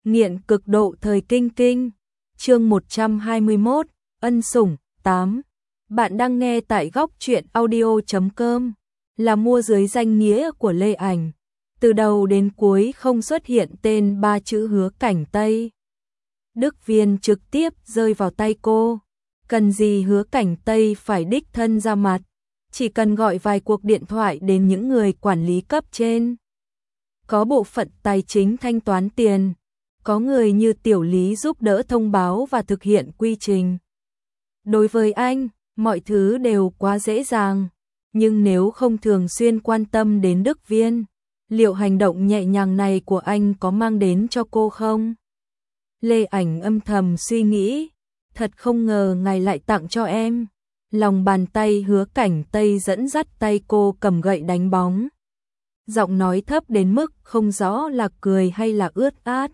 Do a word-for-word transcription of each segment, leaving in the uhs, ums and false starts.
Nghiện cực độ thời kinh kinh. Chương một trăm hai mươi mốt, ân sủng, tám. Bạn đang nghe tại góc truyện audio chấm com, là mua dưới danh nghĩa của Lê Ảnh. Từ đầu đến cuối không xuất hiện tên ba chữ Hứa Cảnh Tây. Đức Viên trực tiếp rơi vào tay cô. Cần gì Hứa Cảnh Tây phải đích thân ra mặt, chỉ cần gọi vài cuộc điện thoại đến những người quản lý cấp trên. Có bộ phận tài chính thanh toán tiền, có người như Tiểu Lý giúp đỡ thông báo và thực hiện quy trình. Đối với anh, mọi thứ đều quá dễ dàng, nhưng nếu không thường xuyên quan tâm đến Đức Viên, liệu hành động nhẹ nhàng này của anh có mang đến cho cô không? Lê Ảnh âm thầm suy nghĩ, thật không ngờ ngài lại tặng cho em. Lòng bàn tay Hứa Cảnh Tây dẫn dắt tay cô cầm gậy đánh bóng. Giọng nói thấp đến mức không rõ là cười hay là ướt át.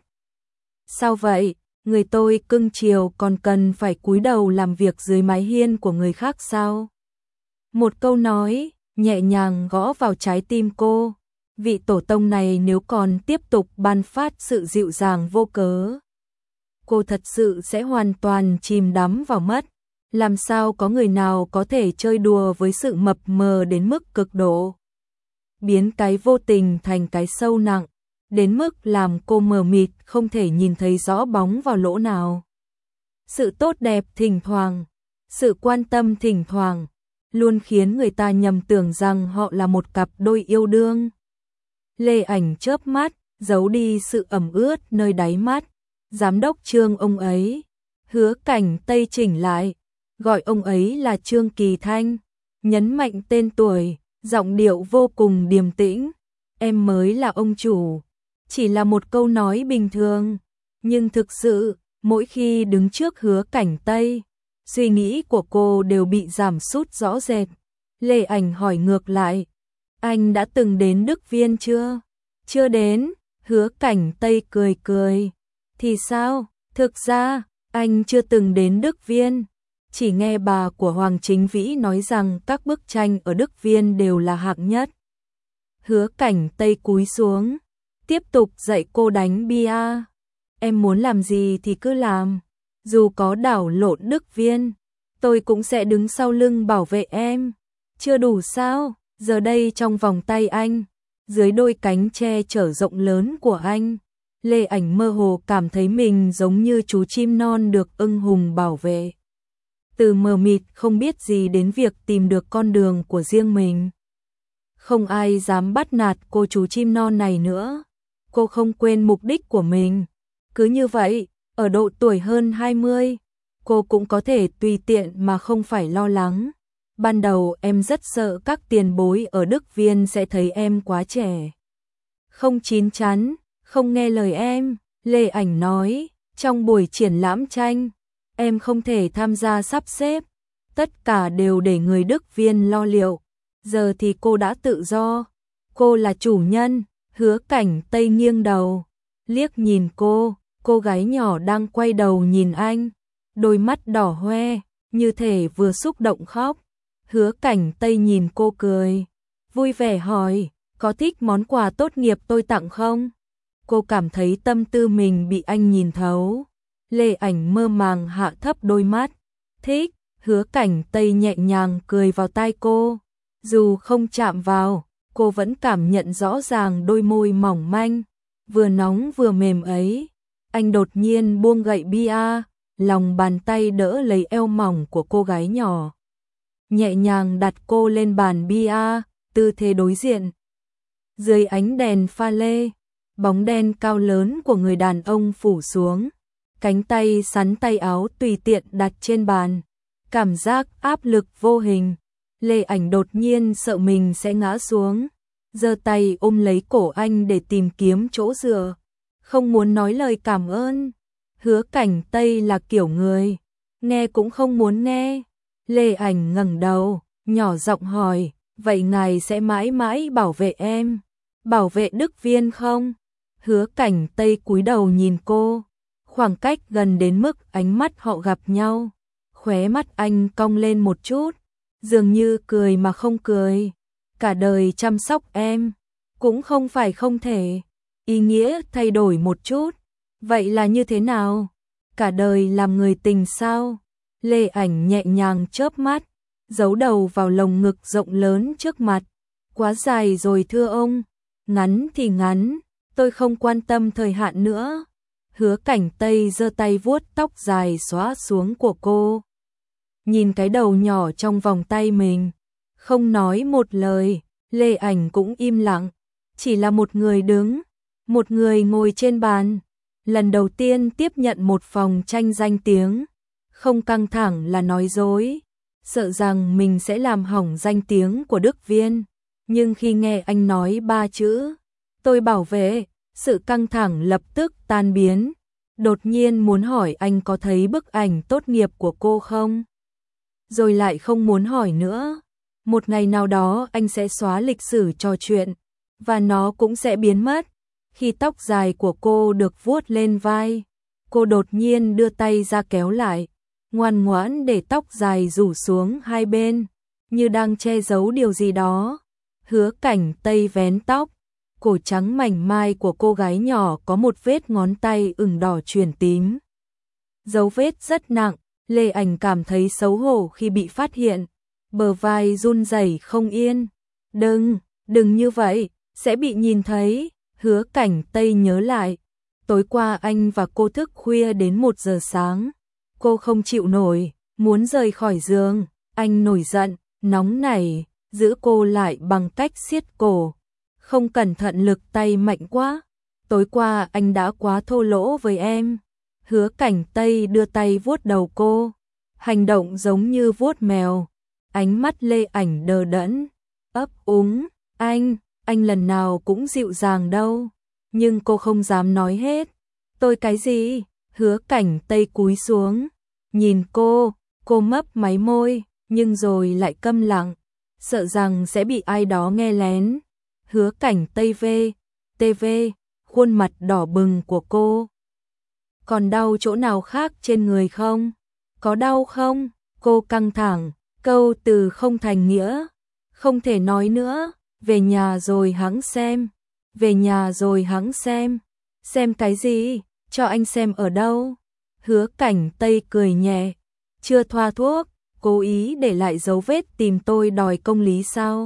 Sao vậy, người tôi cưng chiều còn cần phải cúi đầu làm việc dưới mái hiên của người khác sao? Một câu nói, nhẹ nhàng gõ vào trái tim cô. Vị tổ tông này nếu còn tiếp tục ban phát sự dịu dàng vô cớ, cô thật sự sẽ hoàn toàn chìm đắm vào mất. Làm sao có người nào có thể chơi đùa với sự mập mờ đến mức cực độ, biến cái vô tình thành cái sâu nặng, đến mức làm cô mờ mịt không thể nhìn thấy rõ bóng vào lỗ nào. Sự tốt đẹp thỉnh thoảng, sự quan tâm thỉnh thoảng, luôn khiến người ta nhầm tưởng rằng họ là một cặp đôi yêu đương. Lê Ảnh chớp mắt, giấu đi sự ẩm ướt nơi đáy mắt. Giám đốc Trương ông ấy. Hứa Cảnh Tây chỉnh lại, gọi ông ấy là Trương Kỳ Thanh, nhấn mạnh tên tuổi, giọng điệu vô cùng điềm tĩnh. Em mới là ông chủ. Chỉ là một câu nói bình thường, nhưng thực sự, mỗi khi đứng trước Hứa Cảnh Tây, suy nghĩ của cô đều bị giảm sút rõ rệt. Lê Ảnh hỏi ngược lại, anh đã từng đến Đức Viên chưa? Chưa đến. Hứa Cảnh Tây cười cười. Thì sao? Thực ra, anh chưa từng đến Đức Viên. Chỉ nghe bà của Hoàng Chính Vĩ nói rằng các bức tranh ở Đức Viên đều là hạng nhất. Hứa Cảnh Tây cúi xuống, tiếp tục dạy cô đánh bia. Em muốn làm gì thì cứ làm. Dù có đảo lộn Đức Viên, tôi cũng sẽ đứng sau lưng bảo vệ em. Chưa đủ sao? Giờ đây trong vòng tay anh, dưới đôi cánh che chở rộng lớn của anh, Lê Ảnh mơ hồ cảm thấy mình giống như chú chim non được ưng hùng bảo vệ. Từ mờ mịt không biết gì đến việc tìm được con đường của riêng mình. Không ai dám bắt nạt cô chú chim non này nữa. Cô không quên mục đích của mình. Cứ như vậy, ở độ tuổi hơn hai mươi, cô cũng có thể tùy tiện mà không phải lo lắng. Ban đầu em rất sợ các tiền bối ở Đức Viên sẽ thấy em quá trẻ, không chín chắn, không nghe lời em. Lê Ảnh nói, trong buổi triển lãm tranh, em không thể tham gia sắp xếp, tất cả đều để người Đức Viên lo liệu. Giờ thì cô đã tự do, cô là chủ nhân. Hứa Cảnh Tây nghiêng đầu, liếc nhìn cô, cô gái nhỏ đang quay đầu nhìn anh, đôi mắt đỏ hoe, như thể vừa xúc động khóc. Hứa Cảnh Tây nhìn cô cười, vui vẻ hỏi, có thích món quà tốt nghiệp tôi tặng không? Cô cảm thấy tâm tư mình bị anh nhìn thấu. Lê Ảnh mơ màng hạ thấp đôi mắt, thích. Hứa Cảnh Tây nhẹ nhàng cười vào tai cô, dù không chạm vào, cô vẫn cảm nhận rõ ràng đôi môi mỏng manh, vừa nóng vừa mềm ấy. Anh đột nhiên buông gậy bia, lòng bàn tay đỡ lấy eo mỏng của cô gái nhỏ, nhẹ nhàng đặt cô lên bàn bia, tư thế đối diện. Dưới ánh đèn pha lê, bóng đen cao lớn của người đàn ông phủ xuống, cánh tay sắn tay áo tùy tiện đặt trên bàn, cảm giác áp lực vô hình. Lê Ảnh đột nhiên sợ mình sẽ ngã xuống, giơ tay ôm lấy cổ anh để tìm kiếm chỗ dựa, không muốn nói lời cảm ơn. Hứa Cảnh Tây là kiểu người nghe cũng không muốn nghe. Lê Ảnh ngẩng đầu, nhỏ giọng hỏi, vậy ngài sẽ mãi mãi bảo vệ em, bảo vệ Đức Viên không? Hứa Cảnh Tây cúi đầu nhìn cô, khoảng cách gần đến mức ánh mắt họ gặp nhau, khóe mắt anh cong lên một chút, dường như cười mà không cười. Cả đời chăm sóc em, cũng không phải không thể. Ý nghĩa thay đổi một chút, Vậy là như thế nào? Cả đời làm người tình sao? Lê Ảnh nhẹ nhàng chớp mắt, giấu đầu vào lồng ngực rộng lớn trước mặt. Quá dài rồi thưa ông, ngắn thì ngắn, tôi không quan tâm thời hạn nữa. Hứa Cảnh Tây giơ tay vuốt tóc dài xõa xuống của cô. Nhìn cái đầu nhỏ trong vòng tay mình, không nói một lời, Lê Ảnh cũng im lặng, chỉ là một người đứng, một người ngồi trên bàn. Lần đầu tiên tiếp nhận một phòng tranh danh tiếng, không căng thẳng là nói dối, sợ rằng mình sẽ làm hỏng danh tiếng của Đức Viên. Nhưng khi nghe anh nói ba chữ, tôi bảo vệ, sự căng thẳng lập tức tan biến. Đột nhiên muốn hỏi anh có thấy bức ảnh tốt nghiệp của cô không? Rồi lại không muốn hỏi nữa. Một ngày nào đó anh sẽ xóa lịch sử trò chuyện, và nó cũng sẽ biến mất. Khi tóc dài của cô được vuốt lên vai, cô đột nhiên đưa tay ra kéo lại, ngoan ngoãn để tóc dài rủ xuống hai bên, như đang che giấu điều gì đó. Hứa Cảnh Tây vén tóc, cổ trắng mảnh mai của cô gái nhỏ có một vết ngón tay ửng đỏ chuyển tím. Dấu vết rất nặng, Lê Ảnh cảm thấy xấu hổ khi bị phát hiện, bờ vai run rẩy không yên. Đừng, đừng như vậy, sẽ bị nhìn thấy. Hứa Cảnh Tây nhớ lại, tối qua anh và cô thức khuya đến một giờ sáng. Cô không chịu nổi, muốn rời khỏi giường, anh nổi giận, nóng nảy, giữ cô lại bằng cách siết cổ. Không cẩn thận lực tay mạnh quá, tối qua anh đã quá thô lỗ với em. Hứa Cảnh Tây đưa tay vuốt đầu cô, hành động giống như vuốt mèo. Ánh mắt Lê Ảnh đờ đẫn, ấp úng, anh, anh lần nào cũng dịu dàng đâu. Nhưng cô không dám nói hết. Tôi cái gì? Hứa Cảnh Tây cúi xuống, nhìn cô, cô mấp máy môi, nhưng rồi lại câm lặng, sợ rằng sẽ bị ai đó nghe lén. Hứa Cảnh Tây vê, tê vê, khuôn mặt đỏ bừng của cô. Còn đau chỗ nào khác trên người không? Có đau không? Cô căng thẳng, câu từ không thành nghĩa. Không thể nói nữa, về nhà rồi hẵng xem. Về nhà rồi hẵng xem. Xem cái gì? Cho anh xem ở đâu? Hứa Cảnh Tây cười nhẹ. Chưa thoa thuốc, cố ý để lại dấu vết tìm tôi đòi công lý sao?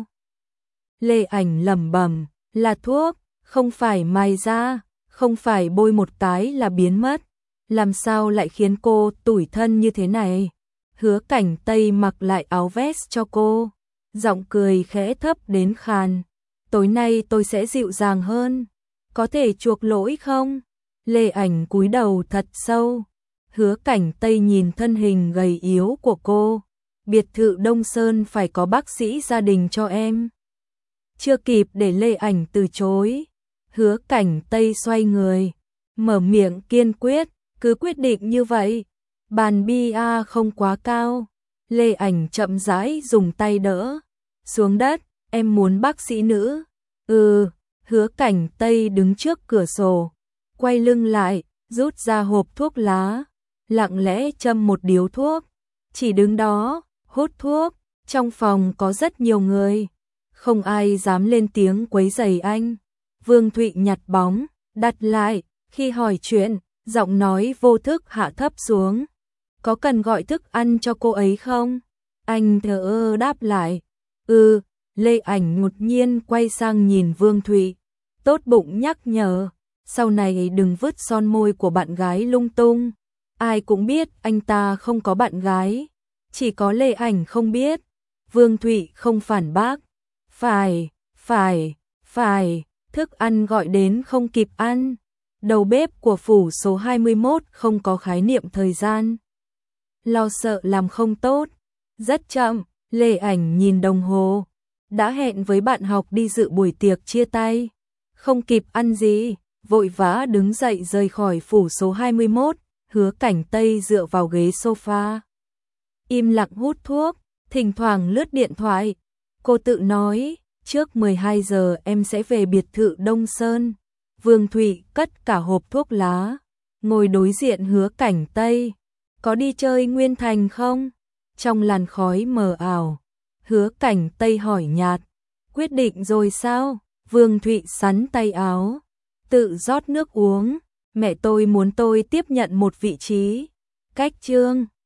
Lê Ảnh lẩm bẩm, là thuốc, không phải mài da, không phải bôi một cái là biến mất. Làm sao lại khiến cô tủi thân như thế này? Hứa Cảnh Tây mặc lại áo vest cho cô, giọng cười khẽ thấp đến khàn. Tối nay tôi sẽ dịu dàng hơn, có thể chuộc lỗi không? Lê Ảnh cúi đầu thật sâu. Hứa Cảnh Tây nhìn thân hình gầy yếu của cô. Biệt thự Đông Sơn phải có bác sĩ gia đình cho em. Chưa kịp để Lê Ảnh từ chối, Hứa Cảnh Tây xoay người, mở miệng kiên quyết, cứ quyết định như vậy. Bàn bia không quá cao. Lê Ảnh chậm rãi dùng tay đỡ xuống đất. Em muốn bác sĩ nữ? Ừ. Hứa Cảnh Tây đứng trước cửa sổ, quay lưng lại, rút ra hộp thuốc lá, lặng lẽ châm một điếu thuốc, chỉ đứng đó, hút thuốc. Trong phòng có rất nhiều người, không ai dám lên tiếng quấy rầy anh. Vương Thụy nhặt bóng, đặt lại, khi hỏi chuyện, giọng nói vô thức hạ thấp xuống. Có cần gọi thức ăn cho cô ấy không? Anh thờ ơ đáp lại. Ừ. Lê Ảnh ngột nhiên quay sang nhìn Vương Thụy, tốt bụng nhắc nhở, sau này đừng vứt son môi của bạn gái lung tung. Ai cũng biết anh ta không có bạn gái, chỉ có Lê Ảnh không biết. Vương Thụy không phản bác. Phải, phải, phải, thức ăn gọi đến không kịp ăn. Đầu bếp của phủ số hai mươi mốt không có khái niệm thời gian. Lo sợ làm không tốt. Rất chậm, Lê Ảnh nhìn đồng hồ. Đã hẹn với bạn học đi dự buổi tiệc chia tay. Không kịp ăn gì, vội vã đứng dậy rời khỏi phủ số hai mươi mốt. Hứa Cảnh Tây dựa vào ghế sofa, im lặng hút thuốc, thỉnh thoảng lướt điện thoại. Cô tự nói, trước mười hai giờ em sẽ về biệt thự Đông Sơn. Vương Thụy cất cả hộp thuốc lá, ngồi đối diện Hứa Cảnh Tây. Có đi chơi Nguyên Thành không? Trong làn khói mờ ảo, Hứa Cảnh Tây hỏi nhạt. Quyết định rồi sao? Vương Thụy sắn tay áo, tự rót nước uống. Mẹ tôi muốn tôi tiếp nhận một vị trí cách chương